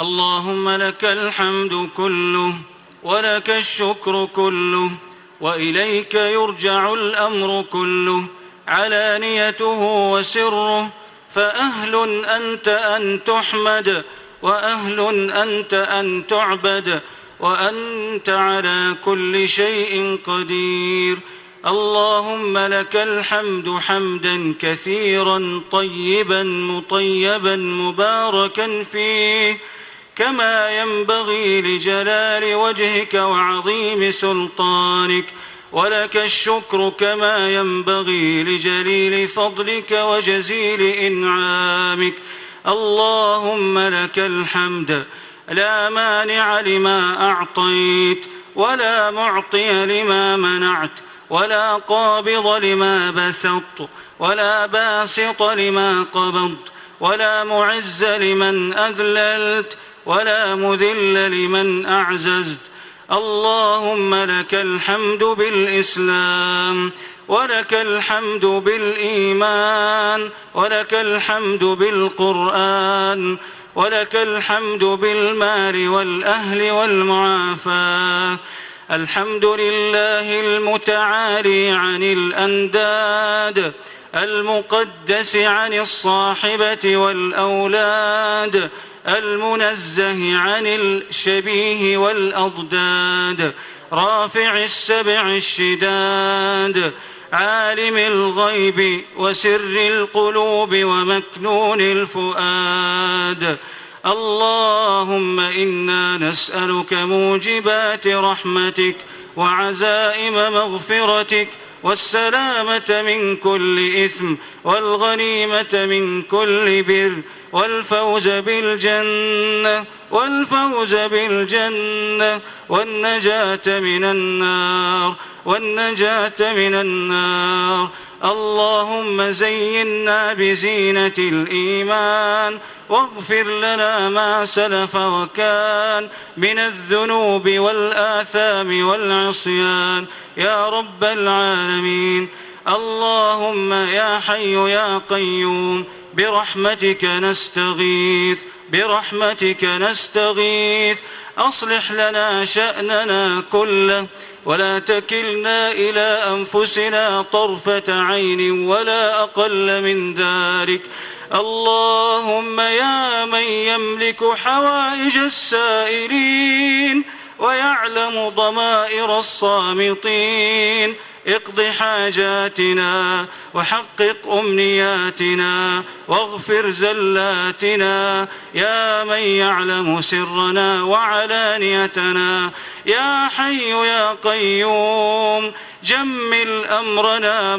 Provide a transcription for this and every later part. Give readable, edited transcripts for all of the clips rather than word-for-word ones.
اللهم لك الحمد كله ولك الشكر كله، وإليك يرجع الأمر كله، علانيته وسره، فأهل أنت أن تحمد، وأهل أنت أن تعبد، وأنت على كل شيء قدير. اللهم لك الحمد حمدا كثيرا طيبا مطيبا مباركا فيه، كما ينبغي لجلال وجهك وعظيم سلطانك. ولك الشكر كما ينبغي لجليل فضلك وجزيل إنعامك. اللهم لك الحمد، لا مانع لما أعطيت، ولا معطي لما منعت، ولا قابض لما بسطت، ولا باسط لما قبضت، ولا معز لمن أذللت، ولا مذل لمن أعززت. اللهم لك الحمد بالإسلام، ولك الحمد بالإيمان، ولك الحمد بالقرآن، ولك الحمد بالمال والأهل والمعافاة. الحمد لله المتعالي عن الأنداد، المقدس عن الصاحبة والأولاد، المنزه عن الشبيه والأضداد، رافع السبع الشداد، عالم الغيب وسر القلوب ومكنون الفؤاد. اللهم إنا نسألك موجبات رحمتك وعزائم مغفرتك، والسلامة من كل إثم، والغنيمة من كل بر، والفوز بالجنة، والنجاة من النار. اللهم زينا بزينة الإيمان، واغفر لنا ما سلف وكان من الذنوب والآثام والعصيان يا رب العالمين. اللهم يا حي يا قيوم، برحمتك نستغيث، أصلح لنا شأننا كله، ولا تكلنا إلى أنفسنا طرفة عين ولا أقل من ذلك. اللهم يا من يملك حوائج السائلين ويعلم ضمائر الصامتين، اقض حاجاتنا وحقق أمنياتنا واغفر زلاتنا، يا من يعلم سرنا وعلانيتنا. يا حي يا قيوم، جمل أمرنا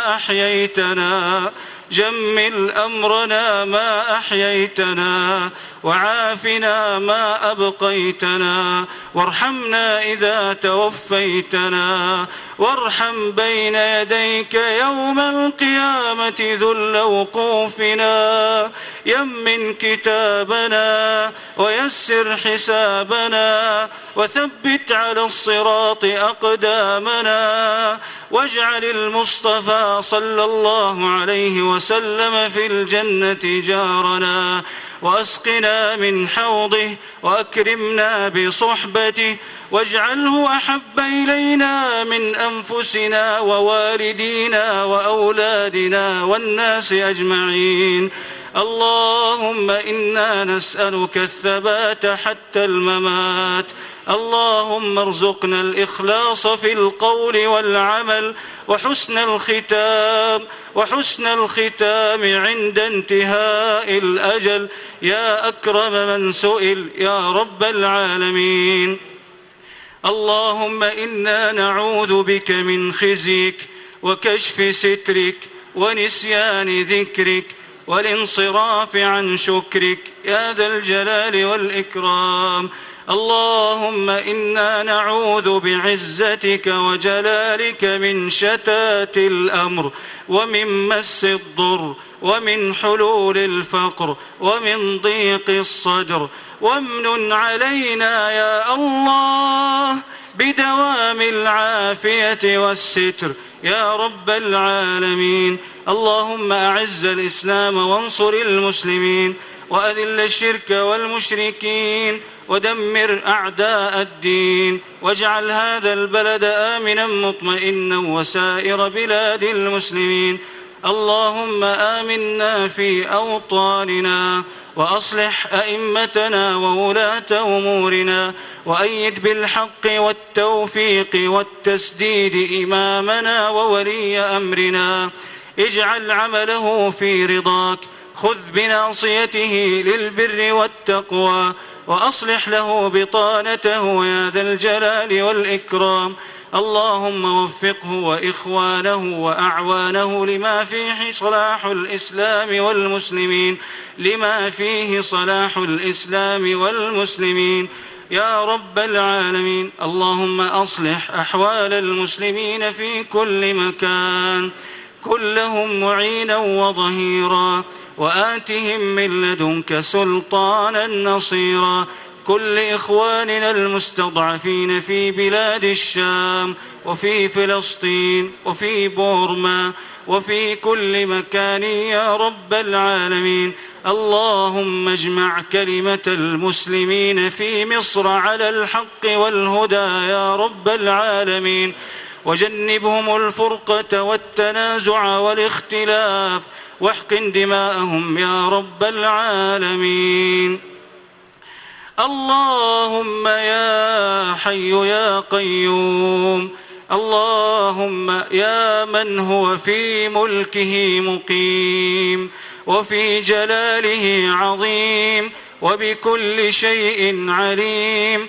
ما أحييتنا، وعافنا ما أبقيتنا، وارحمنا إذا توفيتنا، وارحم بين يديك يوم القيامة ذل وقوفنا. يمن كتابنا ويسر حسابنا، وثبت على الصراط أقدامنا، واجعل المصطفى صلى الله عليه وسلم في الجنة جارنا، وأسقنا من حوضه، وأكرمنا بصحبته، واجعله أحب إلينا من أنفسنا ووالدينا وأولادنا والناس أجمعين. اللهم إنا نسألك الثبات حتى الممات. اللهم ارزقنا الإخلاص في القول والعمل، وحسن الختام عند انتهاء الأجل، يا أكرم من سئل يا رب العالمين. اللهم إنا نعوذ بك من خزيك وكشف سترك ونسيان ذكرك والانصراف عن شكرك يا ذا الجلال والإكرام. اللهم إنا نعوذ بعزتك وجلالك من شتات الأمر، ومن مس الضر، ومن حلول الفقر، ومن ضيق الصدر. وامنن علينا يا الله بدوام العافية والستر يا رب العالمين. اللهم أعز الإسلام وانصر المسلمين، وأذل الشرك والمشركين ودمر أعداء الدين، واجعل هذا البلد آمنا مطمئنا وسائر بلاد المسلمين. اللهم آمنا في أوطاننا، وأصلح أئمتنا وولاة أمورنا، وأيد بالحق والتوفيق والتسديد إمامنا وولي أمرنا. اجعل عمله في رضاك، خذ بناصيته للبر والتقوى، وأصلح له بطانته يا ذا الجلال والإكرام. اللهم وفقه وإخوانه وأعوانه لما فيه صلاح الإسلام والمسلمين، لما فيه صلاح الإسلام والمسلمين يا رب العالمين. اللهم أصلح أحوال المسلمين في كل مكان، كن لهم معينا وظهيرا، وآتهم من لدنك سلطانا نصيرا. كل إخواننا المستضعفين في بلاد الشام وفي فلسطين وفي بورما وفي كل مكان يا رب العالمين. اللهم اجمع كلمة المسلمين في مصر على الحق والهدى يا رب العالمين، وجنبهم الفرقة والتنازع والاختلاف، واحقن دماءهم يا رب العالمين. اللهم يا حي يا قيوم، اللهم يا من هو في ملكه مقيم وفي جلاله عظيم وبكل شيء عليم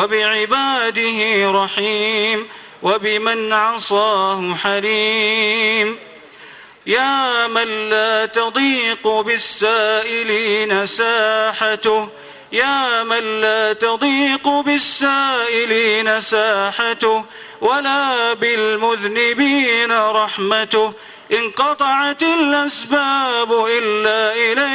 وبعباده رحيم وبمن عصاه حليم. يا من لا تضيق بالسائلين ساحته، يا من لا تضيق بالسائلين ساحته ولا بالمذنبين رحمته. انقطعت الأسباب إلا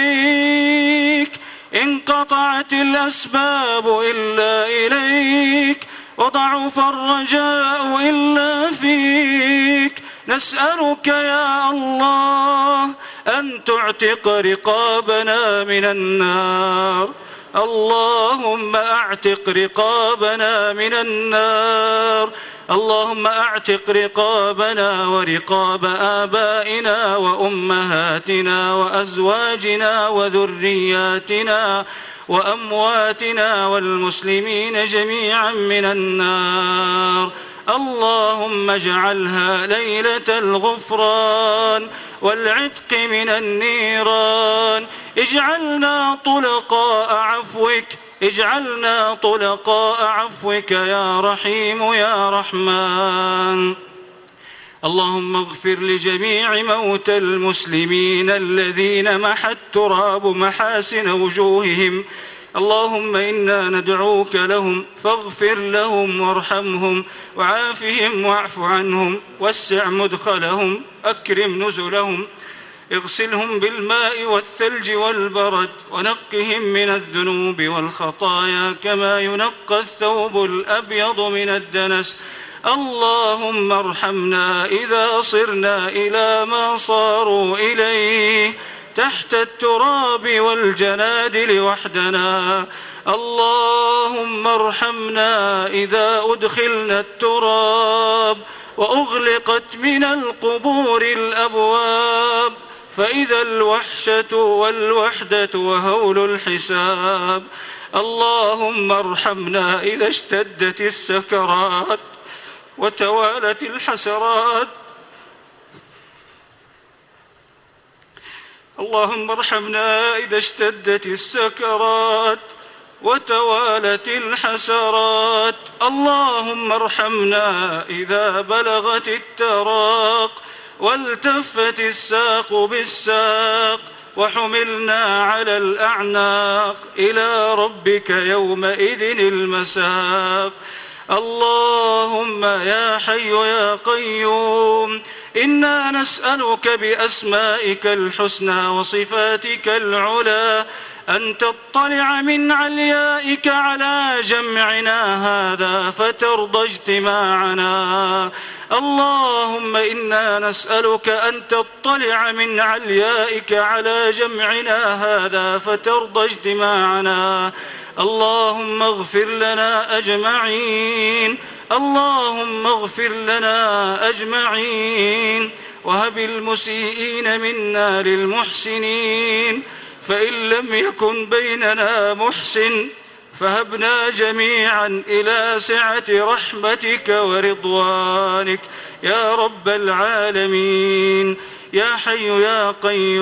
إليك، انقطعت الأسباب إلا إليك، وضعف الرجاء إلا فيك. نسألك يا الله أن تعتق رقابنا من النار. اللهم أعتق رقابنا من النار، اللهم أعتق رقابنا ورقاب آبائنا وأمهاتنا وأزواجنا وذرياتنا وأمواتنا والمسلمين جميعا من النار. اللهم اجعلها ليلة الغفران والعتق من النيران. اجعلنا طلقاء عفوك، اجعلنا طلقاء عفوك يا رحيم يا رحمن. اللهم اغفر لجميع موتى المسلمين الذين محى التراب محاسن وجوههم. اللهم إنا ندعوك لهم فاغفر لهم وارحمهم وعافهم واعف عنهم واسع مدخلهم أكرم نزلهم، اغسلهم بالماء والثلج والبرد ونقهم من الذنوب والخطايا كما ينقى الثوب الأبيض من الدنس. اللهم ارحمنا إذا صرنا إلى ما صاروا إليه تحت التراب والجنادل وحدنا. اللهم ارحمنا إذا أدخلنا التراب وأغلقت من القبور الأبواب، فإذا الوحشة والوحدة وهول الحساب. اللهم ارحمنا إذا اشتدت السكرات وتوالت الحسرات. اللهم ارحمنا إذا اشتدت السكرات وتوالت الحسرات. اللهم ارحمنا إذا بلغت التراق والتفت الساق بالساق وحملنا على الأعناق إلى ربك يومئذ المساق. اللهم يا حي يا قيوم إنا نسألك بأسمائك الحسنى وصفاتك العلى أن تطلع من عليائك على جمعنا هذا فترضى اجتماعنا، اللهم إنا نسألك أن تطلع من عليائك على جمعنا هذا فترضى اجتماعنا. اللهم اغفر لنا أجمعين، اللهم اغفر لنا أجمعين، وهب المسيئين منا للمحسنين، فإن لم يكن بيننا محسن فهبنا جميعا إلى سعة رحمتك ورضوانك يا رب العالمين. يا حي يا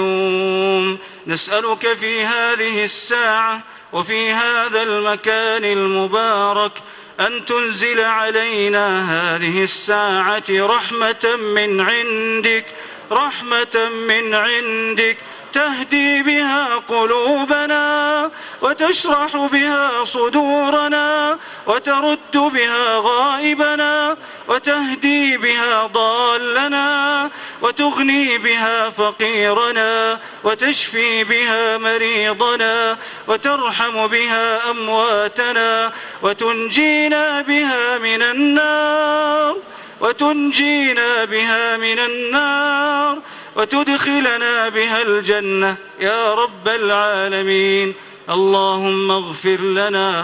قيوم، نسألك في هذه الساعة وفي هذا المكان المبارك أن تنزل علينا هذه الساعة رحمة من عندك، رحمة من عندك تهدي بها قلوبنا وتشرح بها صدورنا وترد بها غائبنا وتهدي بها ضالنا وتغني بها فقيرنا وتشفي بها مريضنا وترحم بها أمواتنا وتنجينا بها من النار، وتنجينا بها من النار وتدخلنا بها الجنة يا رب العالمين. اللهم اغفر لنا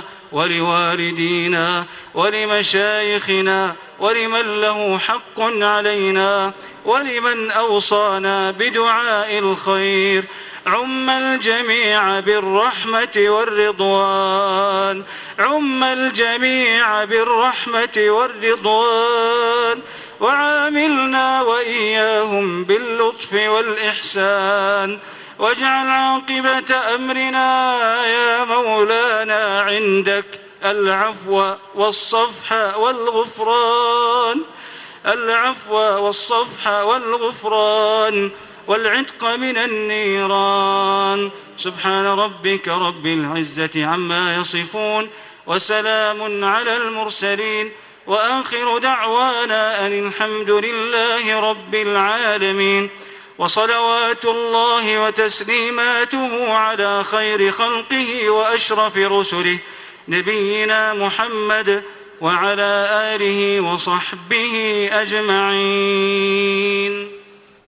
ولوالدينا ولمشايخنا ولمن له حق علينا ولمن أوصانا بدعاء الخير. عم الجميع بالرحمة والرضوان، عم الجميع بالرحمة والرضوان، وعاملنا وإياهم باللطف والإحسان، واجعل عاقبة أمرنا يا مولانا عندك العفو والصفح والغفران، العفو والصفح والغفران والعتق من النيران. سبحان ربك رب العزة عما يصفون، وسلام على المرسلين، وآخر دعوانا أن الحمد لله رب العالمين. وصلوات الله وتسليماته على خير خلقه وأشرف رسله نبينا محمد وعلى آله وصحبه أجمعين.